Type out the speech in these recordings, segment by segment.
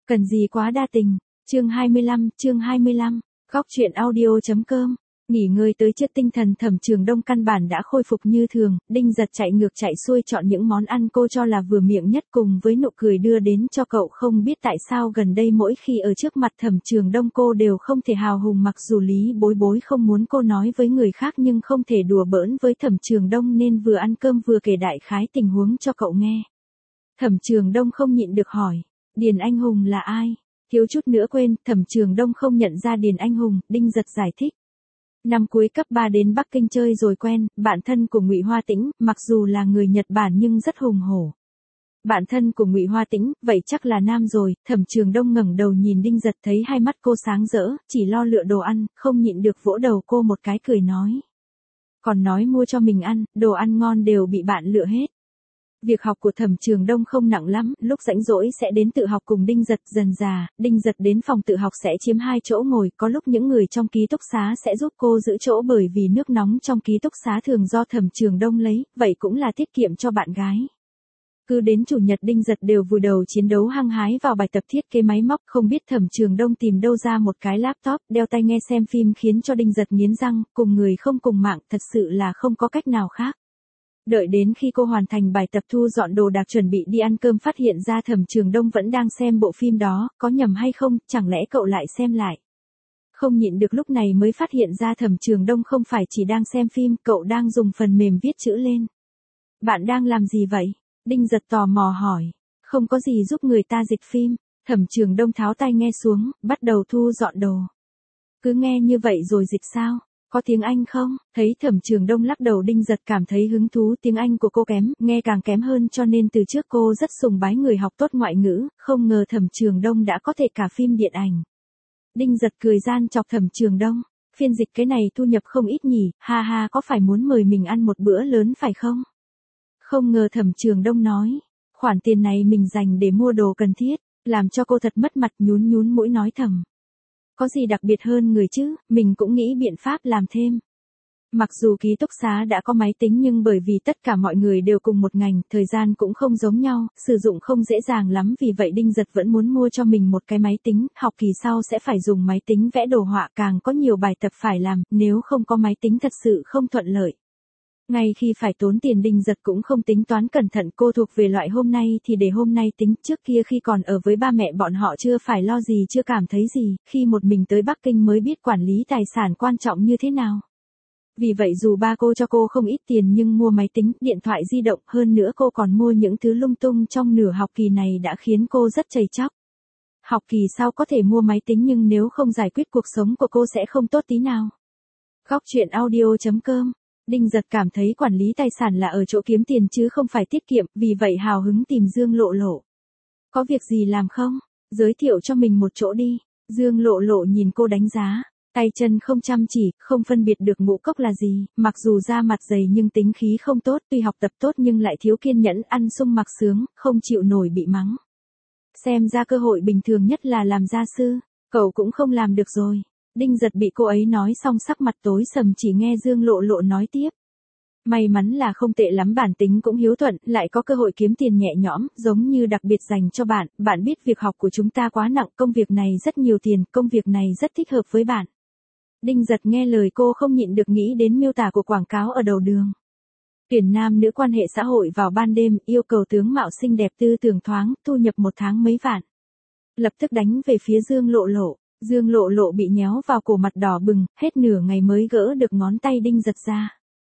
Cần gì quá đa tình. Chương 25, góc truyện audio.com. Nghỉ ngơi tới trước tinh thần Thẩm Trường Đông căn bản đã khôi phục như thường, Đinh Giật chạy ngược chạy xuôi chọn những món ăn cô cho là vừa miệng nhất cùng với nụ cười đưa đến cho cậu. Không biết tại sao gần đây mỗi khi ở trước mặt Thẩm Trường Đông cô đều không thể hào hùng, mặc dù Lý Bối Bối không muốn cô nói với người khác nhưng không thể đùa bỡn với Thẩm Trường Đông nên vừa ăn cơm vừa kể đại khái tình huống cho cậu nghe. Thẩm Trường Đông không nhịn được hỏi, Điền Anh Hùng là ai? Thiếu chút nữa quên, Thẩm Trường Đông không nhận ra Điền Anh Hùng. Đinh Giật giải thích. Năm cuối cấp 3 đến Bắc Kinh chơi rồi quen, bạn thân của Ngụy Hoa Tĩnh, mặc dù là người Nhật Bản nhưng rất hùng hổ. Bạn thân của Ngụy Hoa Tĩnh, vậy chắc là nam rồi. Thẩm Trường Đông ngẩng đầu nhìn Đinh Giật thấy hai mắt cô sáng rỡ, chỉ lo lựa đồ ăn, không nhịn được vỗ đầu cô một cái cười nói. Còn nói mua cho mình ăn, đồ ăn ngon đều bị bạn lựa hết. Việc học của Thẩm Trường Đông không nặng lắm, lúc rảnh rỗi sẽ đến tự học cùng Đinh Giật. Dần dà, Đinh Giật đến phòng tự học sẽ chiếm 2 chỗ ngồi, có lúc những người trong ký túc xá sẽ giúp cô giữ chỗ bởi vì nước nóng trong ký túc xá thường do Thẩm Trường Đông lấy, vậy cũng là tiết kiệm cho bạn gái. Cứ đến chủ nhật Đinh Giật đều vùi đầu chiến đấu hăng hái vào bài tập thiết kế máy móc, không biết Thẩm Trường Đông tìm đâu ra một cái laptop, đeo tai nghe xem phim khiến cho Đinh Giật nghiến răng, cùng người không cùng mạng, thật sự là không có cách nào khác. Đợi đến khi cô hoàn thành bài tập thu dọn đồ đạc chuẩn bị đi ăn cơm phát hiện ra Thẩm Trường Đông vẫn đang xem bộ phim đó, có nhầm hay không, chẳng lẽ cậu lại xem lại. Không nhịn được lúc này mới phát hiện ra Thẩm Trường Đông không phải chỉ đang xem phim, cậu đang dùng phần mềm viết chữ lên. Bạn đang làm gì vậy? Đinh Giật tò mò hỏi. Không có gì, giúp người ta dịch phim. Thẩm Trường Đông tháo tai nghe xuống, bắt đầu thu dọn đồ. Cứ nghe như vậy rồi dịch sao? Có tiếng Anh không? Thấy Thẩm Trường Đông lắc đầu Đinh Giật cảm thấy hứng thú. Tiếng Anh của cô kém, nghe càng kém hơn cho nên từ trước cô rất sùng bái người học tốt ngoại ngữ, không ngờ Thẩm Trường Đông đã có thể cả phim điện ảnh. Đinh Giật cười gian chọc Thẩm Trường Đông. Phiên dịch cái này thu nhập không ít nhỉ, ha ha, có phải muốn mời mình ăn một bữa lớn phải không? Không ngờ Thẩm Trường Đông nói, khoản tiền này mình dành để mua đồ cần thiết, làm cho cô thật mất mặt, nhún mũi nói thầm. Có gì đặc biệt hơn người chứ, mình cũng nghĩ biện pháp làm thêm. Mặc dù ký túc xá đã có máy tính nhưng bởi vì tất cả mọi người đều cùng một ngành, thời gian cũng không giống nhau, sử dụng không dễ dàng lắm, vì vậy Đinh Giật vẫn muốn mua cho mình một cái máy tính, học kỳ sau sẽ phải dùng máy tính vẽ đồ họa, càng có nhiều bài tập phải làm, nếu không có máy tính thật sự không thuận lợi. Ngay khi phải tốn tiền Đinh Giật cũng không tính toán cẩn thận, cô thuộc về loại hôm nay thì để hôm nay tính, trước kia khi còn ở với ba mẹ bọn họ chưa phải lo gì, chưa cảm thấy gì, khi một mình tới Bắc Kinh mới biết quản lý tài sản quan trọng như thế nào. Vì vậy dù ba cô cho cô không ít tiền nhưng mua máy tính, điện thoại di động, hơn nữa cô còn mua những thứ lung tung trong nửa học kỳ này đã khiến cô rất chầy chóc. Học kỳ sau có thể mua máy tính nhưng nếu không giải quyết cuộc sống của cô sẽ không tốt tí nào. Góc truyện audio.com. Đinh Giật cảm thấy quản lý tài sản là ở chỗ kiếm tiền chứ không phải tiết kiệm, vì vậy hào hứng tìm Dương Lộ Lộ. Có việc gì làm không? Giới thiệu cho mình một chỗ đi. Dương Lộ Lộ nhìn cô đánh giá, tay chân không chăm chỉ, không phân biệt được ngũ cốc là gì, mặc dù da mặt dày nhưng tính khí không tốt, tuy học tập tốt nhưng lại thiếu kiên nhẫn, ăn sung mặc sướng, không chịu nổi bị mắng. Xem ra cơ hội bình thường nhất là làm gia sư, cậu cũng không làm được rồi. Đinh Giật bị cô ấy nói xong sắc mặt tối sầm, chỉ nghe Dương Lộ Lộ nói tiếp. May mắn là không tệ lắm, bản tính cũng hiếu thuận, lại có cơ hội kiếm tiền nhẹ nhõm, giống như đặc biệt dành cho bạn. Bạn biết việc học của chúng ta quá nặng, công việc này rất nhiều tiền, công việc này rất thích hợp với bạn. Đinh Giật nghe lời cô không nhịn được nghĩ đến miêu tả của quảng cáo ở đầu đường. Tuyển nam nữ quan hệ xã hội vào ban đêm, yêu cầu tướng mạo xinh đẹp, tư tưởng thoáng, thu nhập một tháng mấy vạn. Lập tức đánh về phía Dương Lộ Lộ. Dương Lộ Lộ bị nhéo vào cổ, mặt đỏ bừng, hết nửa ngày mới gỡ được ngón tay Đinh Giật ra.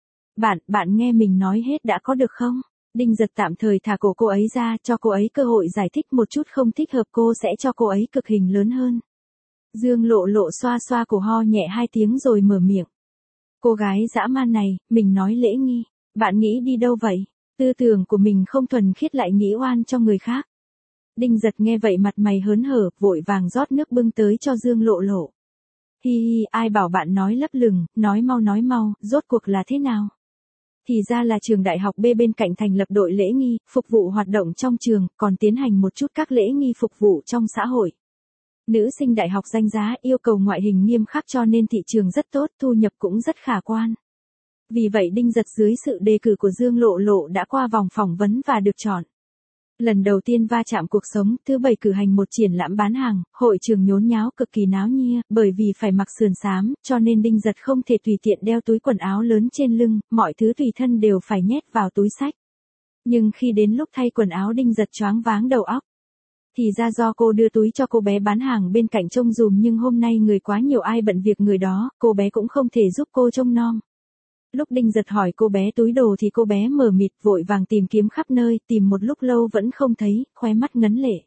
Bạn nghe mình nói hết đã có được không? Đinh Giật tạm thời thả cổ cô ấy ra, cho cô ấy cơ hội giải thích một chút, không thích hợp cô sẽ cho cô ấy cực hình lớn hơn. Dương Lộ Lộ xoa xoa cổ, ho nhẹ 2 tiếng rồi mở miệng. Cô gái dã man này, mình nói lễ nghi, bạn nghĩ đi đâu vậy? Tư tưởng của mình không thuần khiết lại nghĩ oan cho người khác. Đinh Giật nghe vậy mặt mày hớn hở, vội vàng rót nước bưng tới cho Dương Lộ Lộ. Hi hi, ai bảo bạn nói lấp lửng, nói mau, rốt cuộc là thế nào? Thì ra là trường đại học B bên cạnh thành lập đội lễ nghi, phục vụ hoạt động trong trường, còn tiến hành một chút các lễ nghi phục vụ trong xã hội. Nữ sinh đại học danh giá, yêu cầu ngoại hình nghiêm khắc cho nên thị trường rất tốt, thu nhập cũng rất khả quan. Vì vậy Đinh Giật dưới sự đề cử của Dương Lộ Lộ đã qua vòng phỏng vấn và được chọn. Lần đầu tiên va chạm cuộc sống, thứ bảy cử hành một triển lãm bán hàng, hội trường nhốn nháo cực kỳ náo nhia, bởi vì phải mặc sườn xám, cho nên Đinh Giật không thể tùy tiện đeo túi quần áo lớn trên lưng, mọi thứ tùy thân đều phải nhét vào túi xách. Nhưng khi đến lúc thay quần áo Đinh Giật choáng váng đầu óc. Thì ra do cô đưa túi cho cô bé bán hàng bên cạnh trông dùm, nhưng hôm nay người quá nhiều ai bận việc người đó, cô bé cũng không thể giúp cô trông nom. Lúc Đinh Giật hỏi cô bé túi đồ thì cô bé mờ mịt vội vàng tìm kiếm khắp nơi, tìm một lúc lâu vẫn không thấy, khóe mắt ngấn lệ.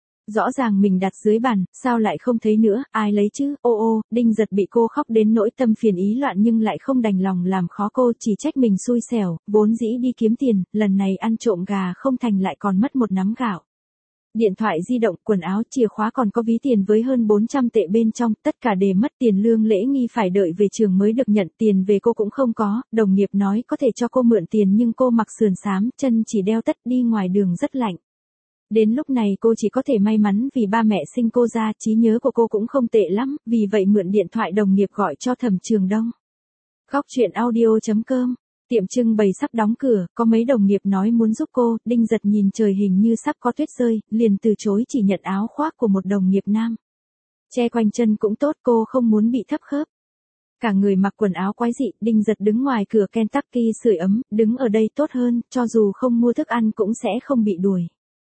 Rõ ràng mình đặt dưới bàn, sao lại không thấy nữa, ai lấy chứ, ô, Đinh Giật bị cô khóc đến nỗi tâm phiền ý loạn nhưng lại không đành lòng làm khó cô, chỉ trách mình xui xẻo, vốn dĩ đi kiếm tiền, lần này ăn trộm gà không thành lại còn mất một nắm gạo. Điện thoại di động, quần áo, chìa khóa còn có ví tiền với hơn 400 tệ bên trong, tất cả đều mất. Tiền lương lễ nghi phải đợi về trường mới được nhận, tiền về cô cũng không có, đồng nghiệp nói có thể cho cô mượn tiền nhưng cô mặc sườn xám, chân chỉ đeo tất, đi ngoài đường rất lạnh. Đến lúc này cô chỉ có thể may mắn vì ba mẹ sinh cô ra, trí nhớ của cô cũng không tệ lắm, vì vậy mượn điện thoại đồng nghiệp gọi cho Thẩm Trường Đông. Góc chuyện audio.com. Tiệm trưng bày sắp đóng cửa, có mấy đồng nghiệp nói muốn giúp cô, Đinh Giật nhìn trời hình như sắp có tuyết rơi, liền từ chối chỉ nhận áo khoác của một đồng nghiệp nam. Che quanh chân cũng tốt, cô không muốn bị thấp khớp. Cả người mặc quần áo quái dị, Đinh Giật đứng ngoài cửa Kentucky sưởi ấm, đứng ở đây tốt hơn, cho dù không mua thức ăn cũng sẽ không bị đuổi.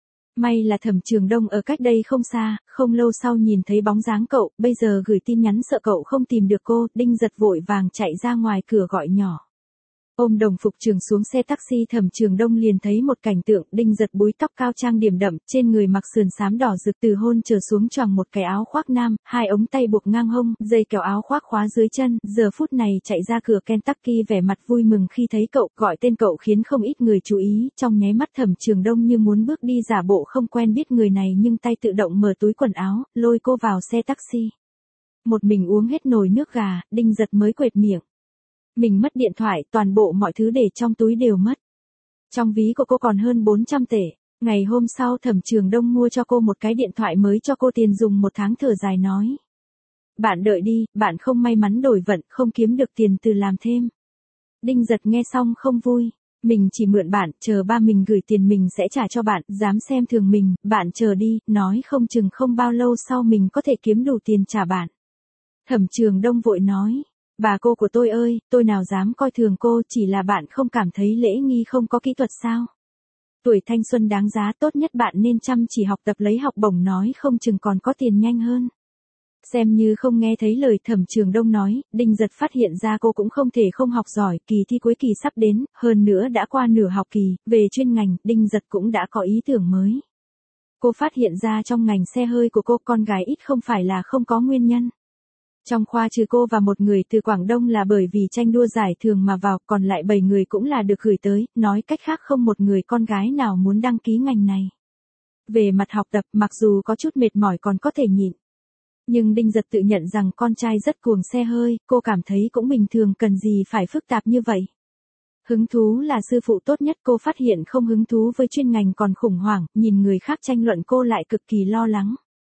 May là Thẩm Trường Đông ở cách đây không xa, không lâu sau nhìn thấy bóng dáng cậu, bây giờ gửi tin nhắn sợ cậu không tìm được cô, Đinh Giật vội vàng chạy ra ngoài cửa gọi nhỏ. Ôm đồng phục trường xuống xe taxi, Thẩm Trường Đông liền thấy một cảnh tượng, Đinh Giật búi tóc cao trang điểm đậm, trên người mặc sườn xám đỏ rực từ hôn trở xuống choàng một cái áo khoác nam, hai ống tay buộc ngang hông, dây kéo áo khoác khóa dưới chân, giờ phút này chạy ra cửa Kentucky vẻ mặt vui mừng khi thấy cậu, gọi tên cậu khiến không ít người chú ý, trong nháy mắt Thẩm Trường Đông như muốn bước đi giả bộ không quen biết người này nhưng tay tự động mở túi quần áo, lôi cô vào xe taxi. Một mình uống hết nồi nước gà, Đinh Giật mới quệt miệng. Mình mất điện thoại, toàn bộ mọi thứ để trong túi đều mất. Trong ví của cô còn hơn 400 tệ. Ngày hôm sau Thẩm Trường Đông mua cho cô một cái điện thoại mới cho cô tiền dùng một tháng, thở dài nói. Bạn đợi đi, bạn không may mắn đổi vận, không kiếm được tiền từ làm thêm. Đinh Giật nghe xong không vui. Mình chỉ mượn bạn, chờ ba mình gửi tiền mình sẽ trả cho bạn, dám xem thường mình, bạn chờ đi, nói không chừng không bao lâu sau mình có thể kiếm đủ tiền trả bạn. Thẩm Trường Đông vội nói. Bà cô của tôi ơi, tôi nào dám coi thường cô, chỉ là bạn không cảm thấy lễ nghi không có kỹ thuật sao? Tuổi thanh xuân đáng giá, tốt nhất bạn nên chăm chỉ học tập lấy học bổng, nói không chừng còn có tiền nhanh hơn. Xem như không nghe thấy lời Thẩm Trường Đông nói, Đinh Giật phát hiện ra cô cũng không thể không học giỏi, kỳ thi cuối kỳ sắp đến, hơn nữa đã qua nửa học kỳ, về chuyên ngành, Đinh Giật cũng đã có ý tưởng mới. Cô phát hiện ra trong ngành xe hơi của cô, con gái ít không phải là không có nguyên nhân. Trong khoa trừ cô và một người từ Quảng Đông là bởi vì tranh đua giải thưởng mà vào, còn lại 7 người cũng là được gửi tới, nói cách khác không một người con gái nào muốn đăng ký ngành này. Về mặt học tập, mặc dù có chút mệt mỏi còn có thể nhịn. Nhưng Đinh Giật tự nhận rằng con trai rất cuồng xe hơi, cô cảm thấy cũng bình thường, cần gì phải phức tạp như vậy. Hứng thú là sư phụ tốt nhất, cô phát hiện không hứng thú với chuyên ngành còn khủng hoảng, nhìn người khác tranh luận cô lại cực kỳ lo lắng.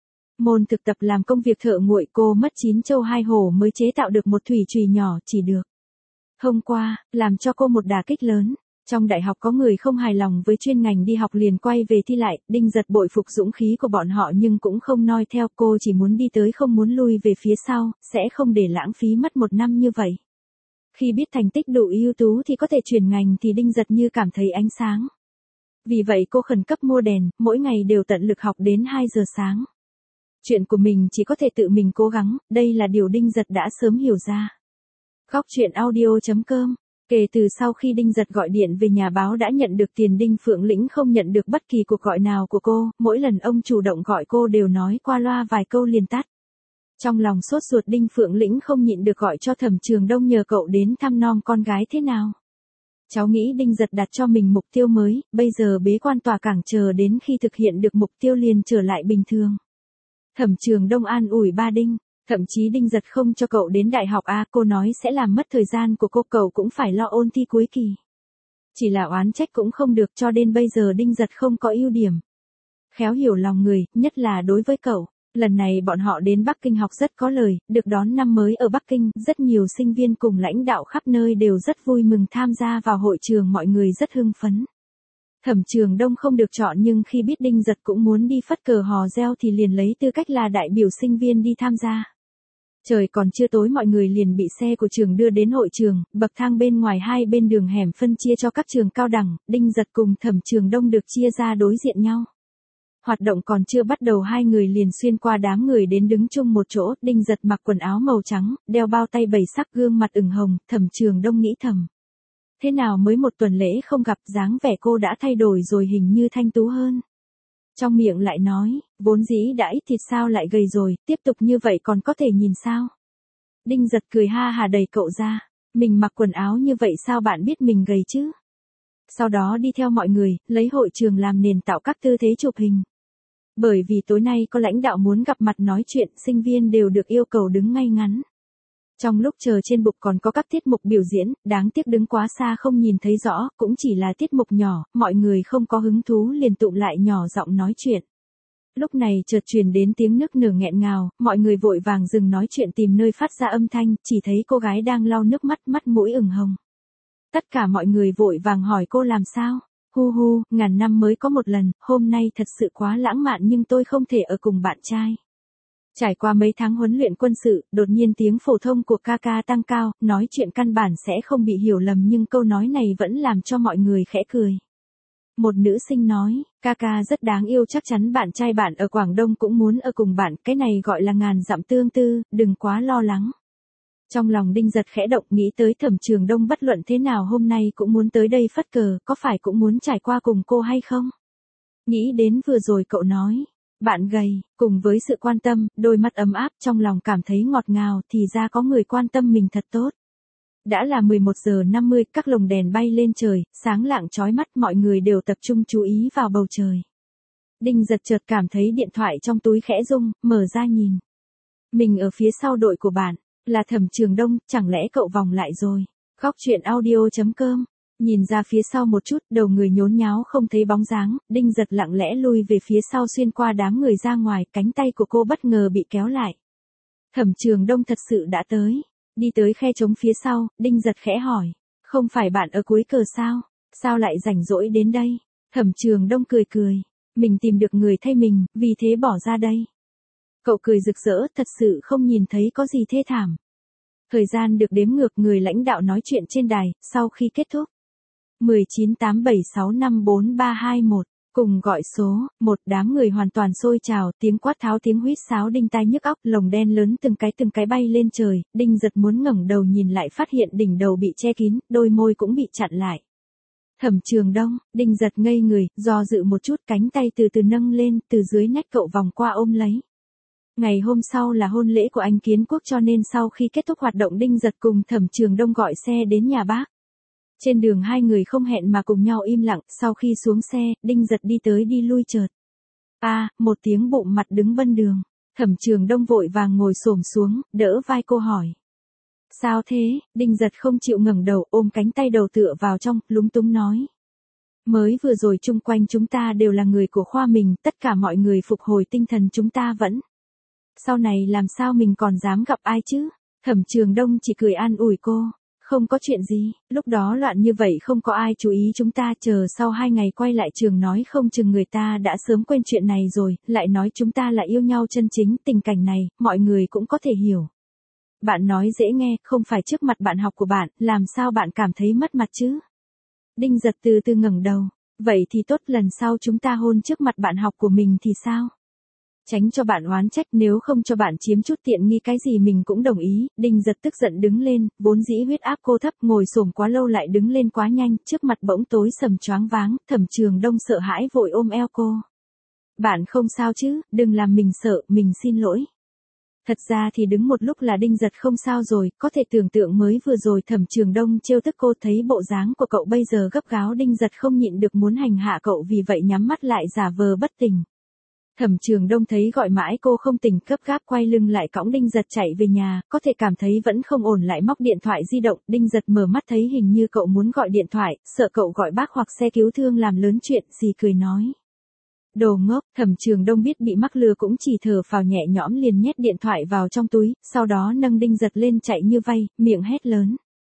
Môn thực tập làm công việc thợ nguội, cô mất 9 châu 2 hổ mới chế tạo được một thủy chùy nhỏ chỉ được. Hôm qua, làm cho cô một đả kích lớn. Trong đại học có người không hài lòng với chuyên ngành đi học liền quay về thi lại, Đinh Giật bội phục dũng khí của bọn họ nhưng cũng không noi theo, cô chỉ muốn đi tới không muốn lui về phía sau, sẽ không để lãng phí mất một năm như vậy. Khi biết thành tích đủ ưu tú thì có thể chuyển ngành thì Đinh Giật như cảm thấy ánh sáng. Vì vậy cô khẩn cấp mua đèn, mỗi ngày đều tận lực học đến 2 giờ sáng. Chuyện của mình chỉ có thể tự mình cố gắng, đây là điều Đinh Giật đã sớm hiểu ra. Góc chuyện audio.com. Kể từ sau khi Đinh Giật gọi điện về nhà báo đã nhận được tiền, Đinh Phượng Lĩnh không nhận được bất kỳ cuộc gọi nào của cô, mỗi lần ông chủ động gọi cô đều nói qua loa vài câu liền tắt. Trong lòng sốt ruột, Đinh Phượng Lĩnh không nhịn được gọi cho Thẩm Trường Đông nhờ cậu đến thăm nom con gái thế nào. Cháu nghĩ Đinh Giật đặt cho mình mục tiêu mới, bây giờ bế quan tòa cảng, chờ đến khi thực hiện được mục tiêu liền trở lại bình thường. Thẩm Trường Đông an ủi ba Đinh, thậm chí Đinh Giật không cho cậu đến đại học A, cô nói sẽ làm mất thời gian của cô, cậu cũng phải lo ôn thi cuối kỳ. Chỉ là oán trách cũng không được, cho đến bây giờ Đinh Giật không có ưu điểm. Khéo hiểu lòng người, nhất là đối với cậu. Lần này bọn họ đến Bắc Kinh học rất có lời, được đón năm mới ở Bắc Kinh, rất nhiều sinh viên cùng lãnh đạo khắp nơi đều rất vui mừng tham gia vào hội trường, mọi người rất hưng phấn. Thẩm Trường Đông không được chọn nhưng khi biết Đinh Giật cũng muốn đi phất cờ hò reo thì liền lấy tư cách là đại biểu sinh viên đi tham gia. Trời còn chưa tối mọi người liền bị xe của trường đưa đến hội trường, bậc thang bên ngoài hai bên đường hẻm phân chia cho các trường cao đẳng, Đinh Giật cùng Thẩm Trường Đông được chia ra đối diện nhau. Hoạt động còn chưa bắt đầu hai người liền xuyên qua đám người đến đứng chung một chỗ, Đinh Giật mặc quần áo màu trắng, đeo bao tay bảy sắc gương mặt ửng hồng, Thẩm Trường Đông nghĩ thầm. Thế nào mới một tuần lễ không gặp dáng vẻ cô đã thay đổi rồi hình như thanh tú hơn. Trong miệng lại nói, vốn dĩ đã ít thịt sao lại gầy rồi, tiếp tục như vậy còn có thể nhìn sao. Đinh Giật cười ha hà đẩy cậu ra, mình mặc quần áo như vậy sao bạn biết mình gầy chứ. Sau đó đi theo mọi người, lấy hội trường làm nền tạo các tư thế chụp hình. Bởi vì tối nay có lãnh đạo muốn gặp mặt nói chuyện, sinh viên đều được yêu cầu đứng ngay ngắn. Trong lúc chờ trên bục còn có các tiết mục biểu diễn, đáng tiếc đứng quá xa không nhìn thấy rõ, cũng chỉ là tiết mục nhỏ, mọi người không có hứng thú liền tụm lại nhỏ giọng nói chuyện. Lúc này chợt truyền đến tiếng nức nở nghẹn ngào, mọi người vội vàng dừng nói chuyện tìm nơi phát ra âm thanh, chỉ thấy cô gái đang lau nước mắt, mắt mũi ửng hồng. Tất cả mọi người vội vàng hỏi cô làm sao. Hu hu, ngàn năm mới có một lần, hôm nay thật sự quá lãng mạn nhưng tôi không thể ở cùng bạn trai. Trải qua mấy tháng huấn luyện quân sự, đột nhiên tiếng phổ thông của Kaka tăng cao, nói chuyện căn bản sẽ không bị hiểu lầm nhưng câu nói này vẫn làm cho mọi người khẽ cười. Một nữ sinh nói, Kaka rất đáng yêu chắc chắn bạn trai bạn ở Quảng Đông cũng muốn ở cùng bạn, cái này gọi là ngàn dặm tương tư, đừng quá lo lắng. Trong lòng Đinh Giật khẽ động nghĩ tới Thẩm Trường Đông bất luận thế nào hôm nay cũng muốn tới đây phất cờ, có phải cũng muốn trải qua cùng cô hay không? Nghĩ đến vừa rồi cậu nói, bạn gầy, cùng với sự quan tâm, đôi mắt ấm áp trong lòng cảm thấy ngọt ngào thì ra có người quan tâm mình thật tốt. Đã là 11 giờ 50, các lồng đèn bay lên trời, sáng lạng chói mắt mọi người đều tập trung chú ý vào bầu trời. Đinh Giật chợt cảm thấy điện thoại trong túi khẽ rung, mở ra nhìn. Mình ở phía sau đội của bạn, là Thẩm Trường Đông, chẳng lẽ cậu vòng lại rồi. Góc truyện audio.com. Nhìn ra phía sau một chút, đầu người nhốn nháo không thấy bóng dáng, Đinh Giật lặng lẽ lui về phía sau xuyên qua đám người ra ngoài, cánh tay của cô bất ngờ bị kéo lại. Thẩm Trường Đông thật sự đã tới. Đi tới khe trống phía sau, Đinh Giật khẽ hỏi. Không phải bạn ở cuối cờ sao? Sao lại rảnh rỗi đến đây? Thẩm Trường Đông cười cười. Mình tìm được người thay mình, vì thế bỏ ra đây. Cậu cười rực rỡ, thật sự không nhìn thấy có gì thê thảm. Thời gian được đếm ngược, người lãnh đạo nói chuyện trên đài, sau khi kết thúc. 1987654321, cùng gọi số, một đám người hoàn toàn sôi trào, tiếng quát tháo tiếng huýt sáo đinh tai nhức óc, lồng đen lớn từng cái bay lên trời, Đinh Giật muốn ngẩng đầu nhìn lại phát hiện đỉnh đầu bị che kín, đôi môi cũng bị chặn lại. Thẩm Trường Đông, Đinh Giật ngây người, do dự một chút cánh tay từ từ nâng lên, từ dưới nách cậu vòng qua ôm lấy. Ngày hôm sau là hôn lễ của anh Kiến Quốc cho nên sau khi kết thúc hoạt động Đinh Giật cùng Thẩm Trường Đông gọi xe đến nhà bác. Trên đường hai người không hẹn mà cùng nhau im lặng, sau khi xuống xe, Đinh Giật đi tới đi lui chợt. Một tiếng bụng mặt đứng bên đường. Thẩm Trường Đông vội vàng ngồi xổm xuống, đỡ vai cô hỏi. Sao thế? Đinh Giật không chịu ngẩng đầu, ôm cánh tay đầu tựa vào trong, lúng túng nói. Mới vừa rồi chung quanh chúng ta đều là người của khoa mình, tất cả mọi người phục hồi tinh thần chúng ta vẫn. Sau này làm sao mình còn dám gặp ai chứ? Thẩm Trường Đông chỉ cười an ủi cô. Không có chuyện gì, lúc đó loạn như vậy không có ai chú ý chúng ta, chờ sau 2 ngày quay lại trường nói không chừng người ta đã sớm quên chuyện này rồi, lại nói chúng ta là yêu nhau chân chính, tình cảnh này, mọi người cũng có thể hiểu. Bạn nói dễ nghe, không phải trước mặt bạn học của bạn, làm sao bạn cảm thấy mất mặt chứ? Đinh Giật từ từ ngẩng đầu, vậy thì tốt, lần sau chúng ta hôn trước mặt bạn học của mình thì sao? Tránh cho bạn oán trách, nếu không cho bạn chiếm chút tiện nghi cái gì mình cũng đồng ý. Đinh Giật tức giận đứng lên, vốn dĩ huyết áp cô thấp, ngồi xổm quá lâu lại đứng lên quá nhanh, trước mặt bỗng tối sầm choáng váng, Thẩm Trường Đông sợ hãi vội ôm eo cô. Bạn không sao chứ, đừng làm mình sợ, mình xin lỗi. Thật ra thì đứng một lúc là Đinh Giật không sao rồi, có thể tưởng tượng mới vừa rồi Thẩm Trường Đông trêu tức cô, thấy bộ dáng của cậu bây giờ gấp gáo, Đinh Giật không nhịn được muốn hành hạ cậu, vì vậy nhắm mắt lại giả vờ bất tỉnh. Thẩm Trường Đông thấy gọi mãi cô không tỉnh, gấp gáp quay lưng lại cõng Đinh Giật chạy về nhà, có thể cảm thấy vẫn không ổn lại móc điện thoại di động, Đinh Giật mở mắt thấy hình như cậu muốn gọi điện thoại, sợ cậu gọi bác hoặc xe cứu thương làm lớn chuyện gì, cười nói. Đồ ngốc, Thẩm Trường Đông biết bị mắc lừa cũng chỉ thở phào nhẹ nhõm liền nhét điện thoại vào trong túi, sau đó nâng Đinh Giật lên chạy như vay, miệng hét lớn.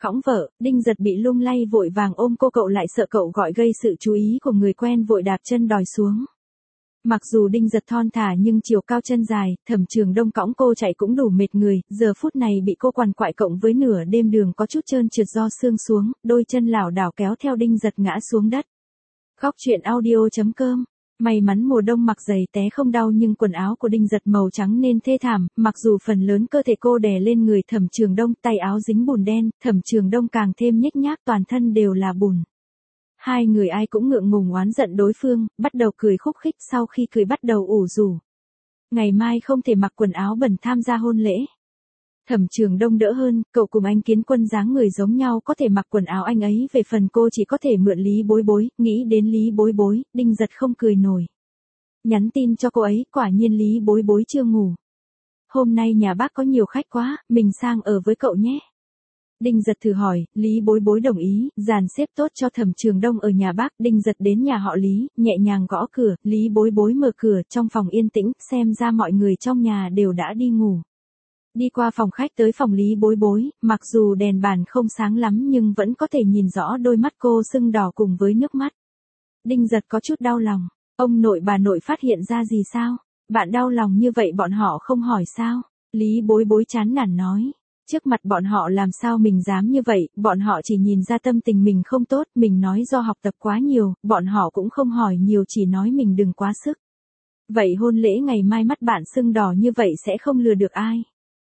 Cõng vợ, Đinh Giật bị lung lay vội vàng ôm cô, cậu lại sợ cậu gọi gây sự chú ý của người quen vội đạp chân đòi xuống. Mặc dù Đinh Giật thon thả nhưng chiều cao chân dài, Thẩm Trường Đông cõng cô chạy cũng đủ mệt người, giờ phút này bị cô quằn quại cộng với nửa đêm đường có chút trơn trượt do sương xuống, đôi chân lảo đảo kéo theo Đinh Giật ngã xuống đất. Góc truyện audio.com. May mắn mùa đông mặc giày té không đau nhưng quần áo của Đinh Giật màu trắng nên thê thảm, mặc dù phần lớn cơ thể cô đè lên người Thẩm Trường Đông, tay áo dính bùn đen, Thẩm Trường Đông càng thêm nhếch nhác, toàn thân đều là bùn. Hai người ai cũng ngượng ngùng oán giận đối phương, bắt đầu cười khúc khích, sau khi cười bắt đầu ủ rủ. Ngày mai không thể mặc quần áo bẩn tham gia hôn lễ. Thẩm Trường Đông đỡ hơn, cậu cùng anh Kiến Quân dáng người giống nhau có thể mặc quần áo anh ấy, về phần cô chỉ có thể mượn Lý Bối Bối, nghĩ đến Lý Bối Bối, Đinh Giật không cười nổi. Nhắn tin cho cô ấy, quả nhiên Lý Bối Bối chưa ngủ. Hôm nay nhà bác có nhiều khách quá, mình sang ở với cậu nhé. Đinh Giật thử hỏi, Lý Bối Bối đồng ý, dàn xếp tốt cho Thẩm Trường Đông ở nhà bác. Đinh Giật đến nhà họ Lý, nhẹ nhàng gõ cửa, Lý Bối Bối mở cửa, trong phòng yên tĩnh, xem ra mọi người trong nhà đều đã đi ngủ. Đi qua phòng khách tới phòng Lý Bối Bối, mặc dù đèn bàn không sáng lắm nhưng vẫn có thể nhìn rõ đôi mắt cô sưng đỏ cùng với nước mắt. Đinh Giật có chút đau lòng, ông nội bà nội phát hiện ra gì sao? Bạn đau lòng như vậy bọn họ không hỏi sao? Lý Bối Bối chán nản nói. Trước mặt bọn họ làm sao mình dám như vậy, bọn họ chỉ nhìn ra tâm tình mình không tốt, mình nói do học tập quá nhiều, bọn họ cũng không hỏi nhiều, chỉ nói mình đừng quá sức. Vậy hôn lễ ngày mai mắt bạn sưng đỏ như vậy sẽ không lừa được ai.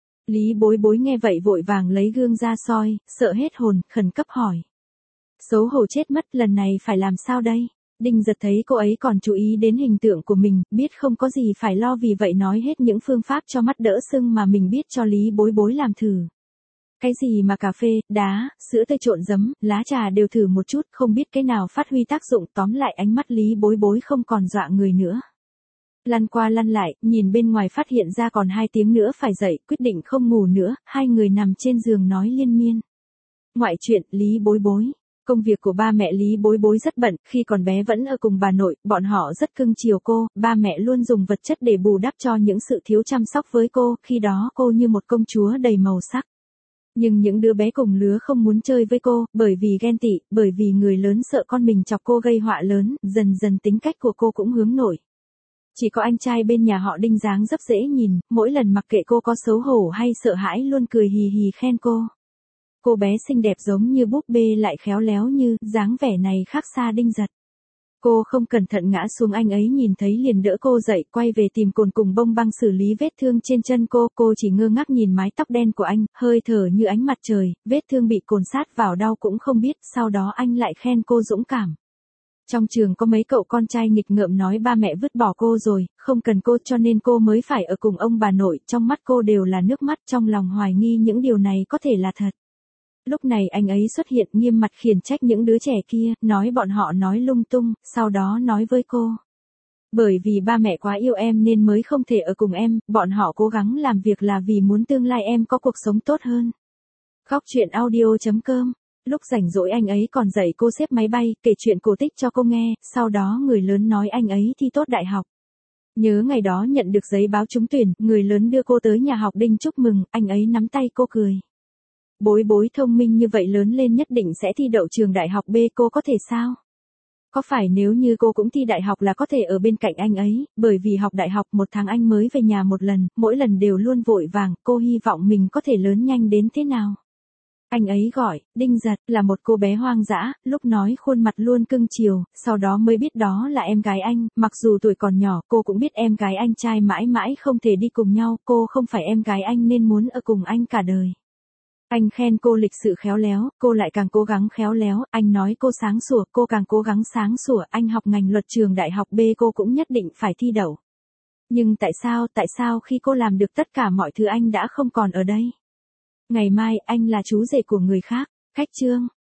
Lý Bối Bối nghe vậy vội vàng lấy gương ra soi, sợ hết hồn, khẩn cấp hỏi. Xấu hổ chết mất, lần này phải làm sao đây? Đinh Giật thấy cô ấy còn chú ý đến hình tượng của mình, biết không có gì phải lo, vì vậy nói hết những phương pháp cho mắt đỡ sưng mà mình biết cho Lý Bối Bối làm thử. Cái gì mà cà phê, đá, sữa tươi trộn giấm, lá trà đều thử một chút, không biết cái nào phát huy tác dụng, tóm lại ánh mắt Lý Bối Bối không còn dọa người nữa. Lăn qua lăn lại, nhìn bên ngoài phát hiện ra còn 2 tiếng nữa phải dậy, quyết định không ngủ nữa, hai người nằm trên giường nói liên miên. Ngoại chuyện, Lý Bối Bối. Công việc của ba mẹ Lý Bối Bối rất bận, khi còn bé vẫn ở cùng bà nội, bọn họ rất cưng chiều cô, ba mẹ luôn dùng vật chất để bù đắp cho những sự thiếu chăm sóc với cô, khi đó cô như một công chúa đầy màu sắc. Nhưng những đứa bé cùng lứa không muốn chơi với cô, bởi vì ghen tị, bởi vì người lớn sợ con mình chọc cô gây họa lớn, dần dần tính cách của cô cũng hướng nội. Chỉ có anh trai bên nhà họ Đinh dáng dấp dễ nhìn, mỗi lần mặc kệ cô có xấu hổ hay sợ hãi luôn cười hì hì khen cô. Cô bé xinh đẹp giống như búp bê lại khéo léo như, dáng vẻ này khác xa Đinh Giật. Cô không cẩn thận ngã xuống, anh ấy nhìn thấy liền đỡ cô dậy, quay về tìm cồn cùng bông băng xử lý vết thương trên chân cô chỉ ngơ ngác nhìn mái tóc đen của anh, hơi thở như ánh mặt trời, vết thương bị cồn sát vào đau cũng không biết, sau đó anh lại khen cô dũng cảm. Trong trường có mấy cậu con trai nghịch ngợm nói ba mẹ vứt bỏ cô rồi, không cần cô cho nên cô mới phải ở cùng ông bà nội, trong mắt cô đều là nước mắt, trong lòng hoài nghi những điều này có thể là thật. Lúc này anh ấy xuất hiện nghiêm mặt khiển trách những đứa trẻ kia, nói bọn họ nói lung tung, sau đó nói với cô. Bởi vì ba mẹ quá yêu em nên mới không thể ở cùng em, bọn họ cố gắng làm việc là vì muốn tương lai em có cuộc sống tốt hơn. Góc truyện audio.com. Lúc rảnh rỗi anh ấy còn dạy cô xếp máy bay, kể chuyện cổ tích cho cô nghe, sau đó người lớn nói anh ấy thi tốt đại học. Nhớ ngày đó nhận được giấy báo trúng tuyển, người lớn đưa cô tới nhà học Đinh chúc mừng, anh ấy nắm tay cô cười. Bối Bối thông minh như vậy lớn lên nhất định sẽ thi đậu trường đại học B, cô có thể sao? Có phải nếu như cô cũng thi đại học là có thể ở bên cạnh anh ấy, bởi vì học đại học 1 tháng anh mới về nhà 1 lần, mỗi lần đều luôn vội vàng, cô hy vọng mình có thể lớn nhanh đến thế nào? Anh ấy gọi, Đinh Giật, là một cô bé hoang dã, lúc nói khuôn mặt luôn cưng chiều, sau đó mới biết đó là em gái anh, mặc dù tuổi còn nhỏ, cô cũng biết em gái anh trai mãi mãi không thể đi cùng nhau, cô không phải em gái anh nên muốn ở cùng anh cả đời. Anh khen cô lịch sự khéo léo, cô lại càng cố gắng khéo léo, anh nói cô sáng sủa, cô càng cố gắng sáng sủa, anh học ngành luật trường đại học B cô cũng nhất định phải thi đậu. Nhưng tại sao khi cô làm được tất cả mọi thứ anh đã không còn ở đây? Ngày mai anh là chú rể của người khác, khách chương.